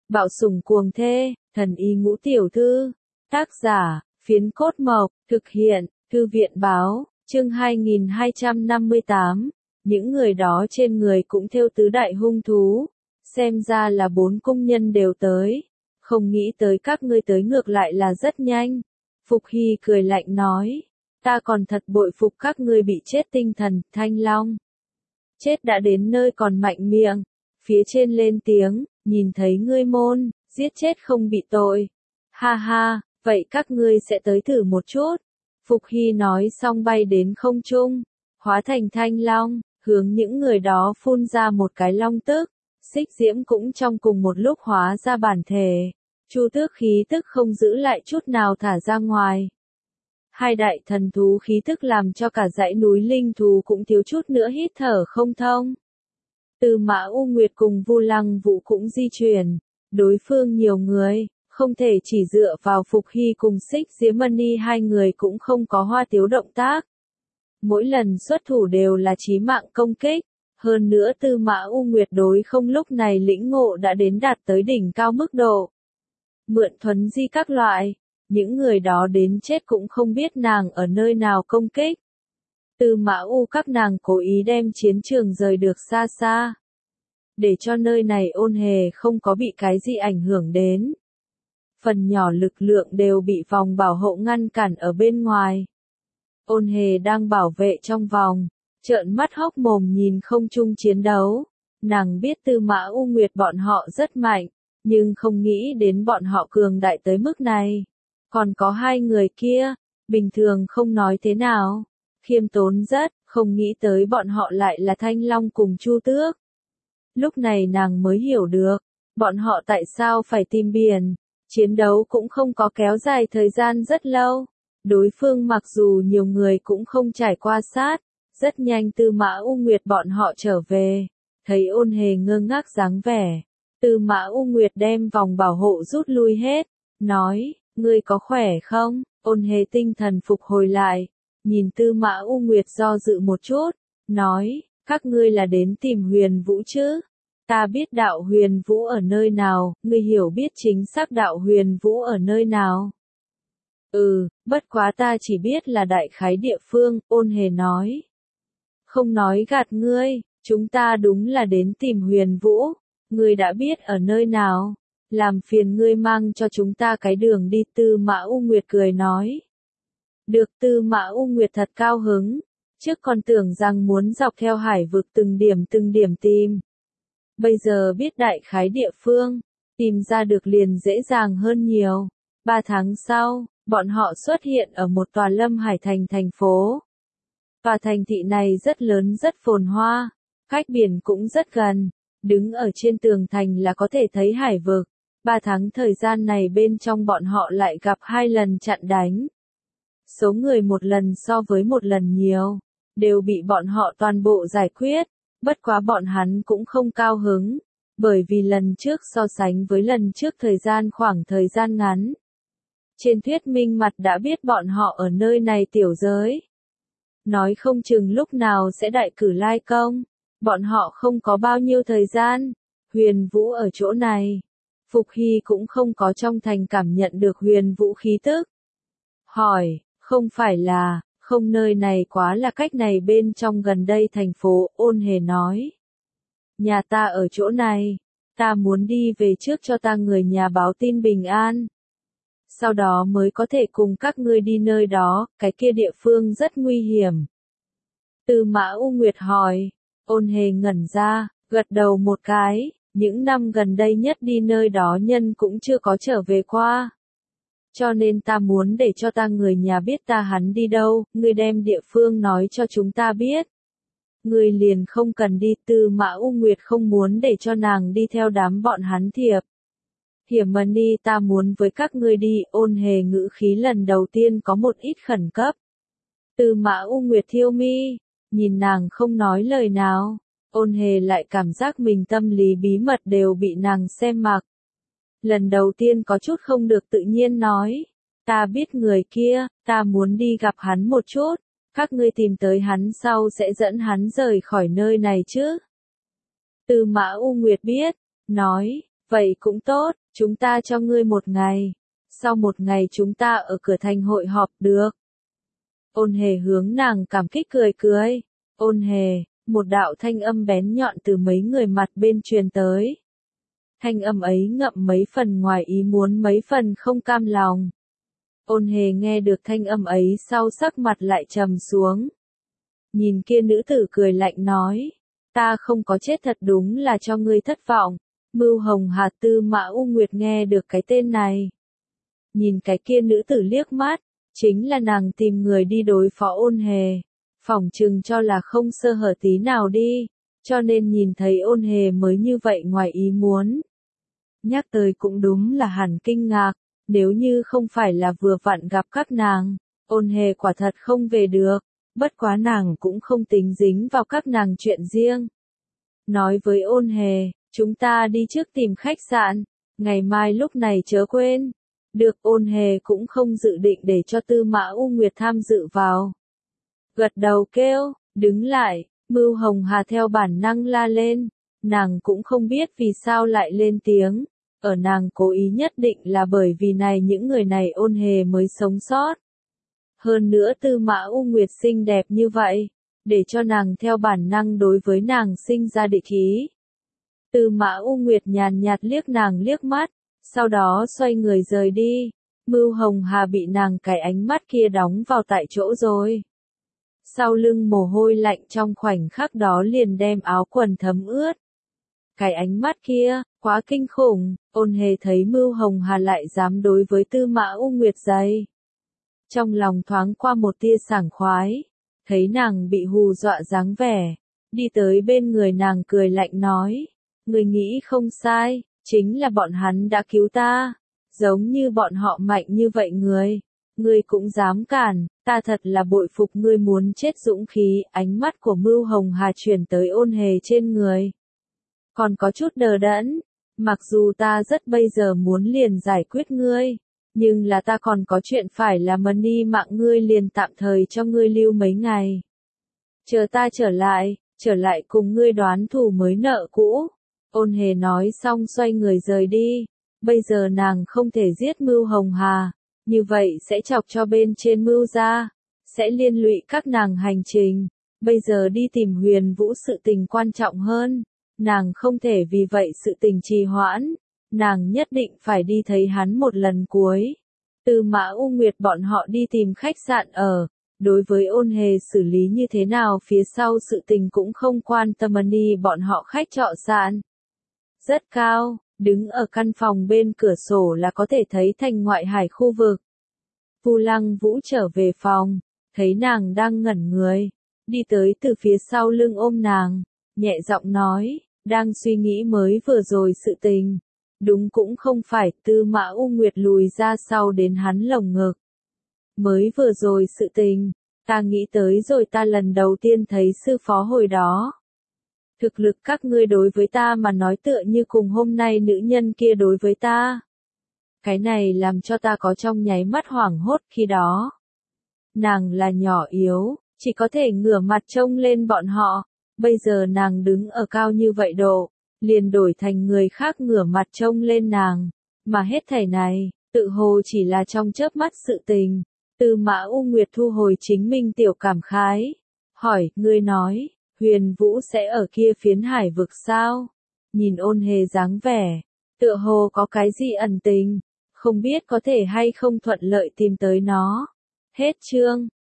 Bạo sủng cuồng thê, thần y ngũ tiểu thư. Tác giả, Phiến Cốt Mộc, thực hiện, Thư viện báo, chương 2258. Những người đó trên người cũng thêu tứ đại hung thú. Xem ra là 4 cung nhân đều tới. Không nghĩ tới các ngươi tới ngược lại là rất nhanh. Phục Hy cười lạnh nói. Ta còn thật bội phục các ngươi bị chết tinh thần, Thanh Long. Chết đã đến nơi còn mạnh miệng. Phía trên lên tiếng, nhìn thấy ngươi môn, giết chết không bị tội. Ha ha, vậy các ngươi sẽ tới thử một chút. Phục Hy nói xong bay đến không trung, hóa thành Thanh Long, hướng những người đó phun ra một cái long tức. Xích Diễm cũng trong cùng một lúc hóa ra bản thể. Chu Tước khí tức không giữ lại chút nào thả ra ngoài. Hai đại thần thú khí tức làm cho cả dãy núi linh thú cũng thiếu chút nữa hít thở không thông. Tư Mã U Nguyệt cùng Vu Lăng Vũ cũng di chuyển. Đối phương nhiều người, không thể chỉ dựa vào Phục Hy cùng Xích Diễm Mani, hai người cũng không có hoa tiếu động tác. Mỗi lần xuất thủ đều là chí mạng công kích. Hơn nữa Tư Mã U Nguyệt đối không lúc này lĩnh ngộ đã đến đạt tới đỉnh cao mức độ. Mượn thuấn di các loại, những người đó đến chết cũng không biết nàng ở nơi nào công kích. Tư Mã U các nàng cố ý đem chiến trường rời được xa xa, để cho nơi này Ôn Hề không có bị cái gì ảnh hưởng đến. Phần nhỏ lực lượng đều bị vòng bảo hộ ngăn cản ở bên ngoài. Ôn Hề đang bảo vệ trong vòng, trợn mắt hốc mồm nhìn không trung chiến đấu. Nàng biết Tư Mã U Nguyệt bọn họ rất mạnh, nhưng không nghĩ đến bọn họ cường đại tới mức này. Còn có hai người kia, bình thường không nói thế nào, khiêm tốn rất, không nghĩ tới bọn họ lại là Thanh Long cùng Chu Tước. Lúc này nàng mới hiểu được, bọn họ tại sao phải tìm biển. Chiến đấu cũng không có kéo dài thời gian rất lâu. Đối phương mặc dù nhiều người cũng không trải qua sát. Rất nhanh Tư Mã U Nguyệt bọn họ trở về. Thấy Ôn Hề ngơ ngác dáng vẻ. Tư Mã U Nguyệt đem vòng bảo hộ rút lui hết. Nói, ngươi có khỏe không? Ôn Hề tinh thần phục hồi lại. Nhìn Tư Mã U Nguyệt do dự một chút. Nói, các ngươi là đến tìm Huyền Vũ chứ? Ta biết đạo Huyền Vũ ở nơi nào, ngươi hiểu biết chính xác đạo Huyền Vũ ở nơi nào. Bất quá ta chỉ biết là đại khái địa phương, Ôn Hề nói. Không nói gạt ngươi, chúng ta đúng là đến tìm Huyền Vũ. Ngươi đã biết ở nơi nào, làm phiền ngươi mang cho chúng ta cái đường đi. Tư Mã U Nguyệt cười nói. Được. Tư Mã U Nguyệt thật cao hứng, trước còn tưởng rằng muốn dọc theo hải vực từng điểm tìm. Bây giờ biết đại khái địa phương, tìm ra được liền dễ dàng hơn nhiều. 3 tháng sau, bọn họ xuất hiện ở một tòa Lâm Hải thành thành phố. Tòa thành thị này rất lớn rất phồn hoa, cách biển cũng rất gần, đứng ở trên tường thành là có thể thấy hải vực. 3 tháng thời gian này bên trong bọn họ lại gặp 2 lần chặn đánh. Số người một lần so với một lần nhiều, đều bị bọn họ toàn bộ giải quyết. Bất quá bọn hắn cũng không cao hứng, bởi vì lần trước so sánh với lần trước khoảng thời gian ngắn. Trên thuyết minh mặt đã biết bọn họ ở nơi này tiểu giới. Nói không chừng lúc nào sẽ đại cử lai công, bọn họ không có bao nhiêu thời gian. Huyền Vũ ở chỗ này. Phục Hy cũng không có trong thành cảm nhận được Huyền Vũ khí tức. Hỏi, không phải là... Không, nơi này quá là cách này bên trong gần đây thành phố, Ôn Hề nói. Nhà ta ở chỗ này, ta muốn đi về trước cho ta người nhà báo tin bình an. Sau đó mới có thể cùng các ngươi đi nơi đó, cái kia địa phương rất nguy hiểm. Tư Mã U Nguyệt hỏi, Ôn Hề ngẩn ra, gật đầu một cái, những năm gần đây nhất đi nơi đó nhân cũng chưa có trở về qua. Cho nên ta muốn để cho ta người nhà biết ta hắn đi đâu, ngươi đem địa phương nói cho chúng ta biết. Ngươi liền không cần đi. Tư Mã U Nguyệt không muốn để cho nàng đi theo đám bọn hắn thiệp. Hiểm Mani, ta muốn với các ngươi đi. Ôn Hề ngữ khí lần đầu tiên có một ít khẩn cấp. Tư Mã U Nguyệt thiêu mi, nhìn nàng không nói lời nào. Ôn Hề lại cảm giác mình tâm lý bí mật đều bị nàng xem mặc. Lần đầu tiên có chút không được tự nhiên nói. Ta biết người kia, ta muốn đi gặp hắn một chút. Các ngươi tìm tới hắn sau sẽ dẫn hắn rời khỏi nơi này chứ. Tư Mã U Nguyệt biết, nói, Vậy cũng tốt, chúng ta cho ngươi 1 ngày. Sau 1 ngày chúng ta ở cửa thành hội họp được. Ôn hề hướng nàng cảm kích cười cười. Ôn hề, một đạo thanh âm bén nhọn từ mấy người mặt bên truyền tới. Thanh âm ấy ngậm mấy phần ngoài ý muốn mấy phần không cam lòng. Ôn hề nghe được thanh âm ấy sau sắc mặt lại trầm xuống. Nhìn kia nữ tử cười lạnh nói. Ta không có chết thật đúng là cho ngươi thất vọng. Mưu Hồng Hà Tư Mã U Nguyệt nghe được cái tên này. Nhìn cái kia nữ tử liếc mắt. Chính là nàng tìm người đi đối phó ôn hề. Phỏng chừng cho là không sơ hở tí nào đi. Cho nên nhìn thấy ôn hề mới như vậy ngoài ý muốn. Nhắc tới cũng đúng là hẳn kinh ngạc. Nếu như không phải là vừa vặn gặp các nàng, ôn hề quả thật không về được. Bất quá nàng cũng không tính dính vào các nàng chuyện riêng. Nói với ôn hề, chúng ta đi trước tìm khách sạn. Ngày mai lúc này chớ quên. Được, ôn hề cũng không dự định để cho Tư Mã U Nguyệt tham dự vào. Gật đầu kêu, đứng lại, Mưu Hồng Hà theo bản năng la lên. Nàng cũng không biết vì sao lại lên tiếng. Ở nàng cố ý nhất định là bởi vì này những người này ôn hề mới sống sót. Hơn nữa Tư Mã U Nguyệt xinh đẹp như vậy, để cho nàng theo bản năng đối với nàng sinh ra địch ý. Tư Mã U Nguyệt nhàn nhạt liếc nàng liếc mắt, sau đó xoay người rời đi. Mưu Hồng Hà bị nàng cái ánh mắt kia đóng vào tại chỗ rồi. Sau lưng mồ hôi lạnh trong khoảnh khắc đó liền đem áo quần thấm ướt. Cái ánh mắt kia, quá kinh khủng, ôn hề thấy Mưu Hồng Hà lại dám đối với Tư Mã U Nguyệt dày. Trong lòng thoáng qua một tia sảng khoái, thấy nàng bị hù dọa dáng vẻ, đi tới bên người nàng cười lạnh nói, người nghĩ không sai, chính là bọn hắn đã cứu ta, giống như bọn họ mạnh như vậy ngươi cũng dám cản, ta thật là bội phục ngươi muốn chết dũng khí, ánh mắt của Mưu Hồng Hà chuyển tới ôn hề trên người. Còn có chút đờ đẫn, mặc dù ta rất bây giờ muốn liền giải quyết ngươi, nhưng là ta còn có chuyện phải làm đi mạng ngươi liền tạm thời cho ngươi lưu mấy ngày. Chờ ta trở lại cùng ngươi đoán thù mới nợ cũ. Ôn hề nói xong xoay người rời đi, bây giờ nàng không thể giết Mưu Hồng Hà, như vậy sẽ chọc cho bên trên Mưu gia, sẽ liên lụy các nàng hành trình, bây giờ đi tìm Huyền Vũ sự tình quan trọng hơn. Nàng không thể vì vậy sự tình trì hoãn, nàng nhất định phải đi thấy hắn một lần cuối. Tư Mã U Nguyệt bọn họ đi tìm khách sạn ở, đối với ôn hề xử lý như thế nào phía sau sự tình cũng không quan tâm đi bọn họ khách trọ sạn. Rất cao, đứng ở căn phòng bên cửa sổ là có thể thấy thành ngoại hải khu vực. Vu Lăng Vũ trở về phòng, thấy nàng đang ngẩn người, đi tới từ phía sau lưng ôm nàng, nhẹ giọng nói. Đang suy nghĩ mới vừa rồi sự tình. Đúng cũng không phải Tư Mã U Nguyệt lùi ra sau đến hắn lồng ngực. Mới vừa rồi sự tình, ta nghĩ tới rồi ta lần đầu tiên thấy sư phó hồi đó. Thực lực các ngươi đối với ta mà nói tựa như cùng hôm nay nữ nhân kia đối với ta. Cái này làm cho ta có trong nháy mắt hoảng hốt khi đó. Nàng là nhỏ yếu, chỉ có thể ngửa mặt trông lên bọn họ. Bây giờ nàng đứng ở cao như vậy độ, liền đổi thành người khác ngửa mặt trông lên nàng, mà hết thảy này, tự hồ chỉ là trong chớp mắt sự tình. Tư Mã U Nguyệt thu hồi chính mình tiểu cảm khái, hỏi, ngươi nói, Huyền Vũ sẽ ở kia phiến hải vực sao? Nhìn ôn hề dáng vẻ, tựa hồ có cái gì ẩn tình, không biết có thể hay không thuận lợi tìm tới nó. Hết chương.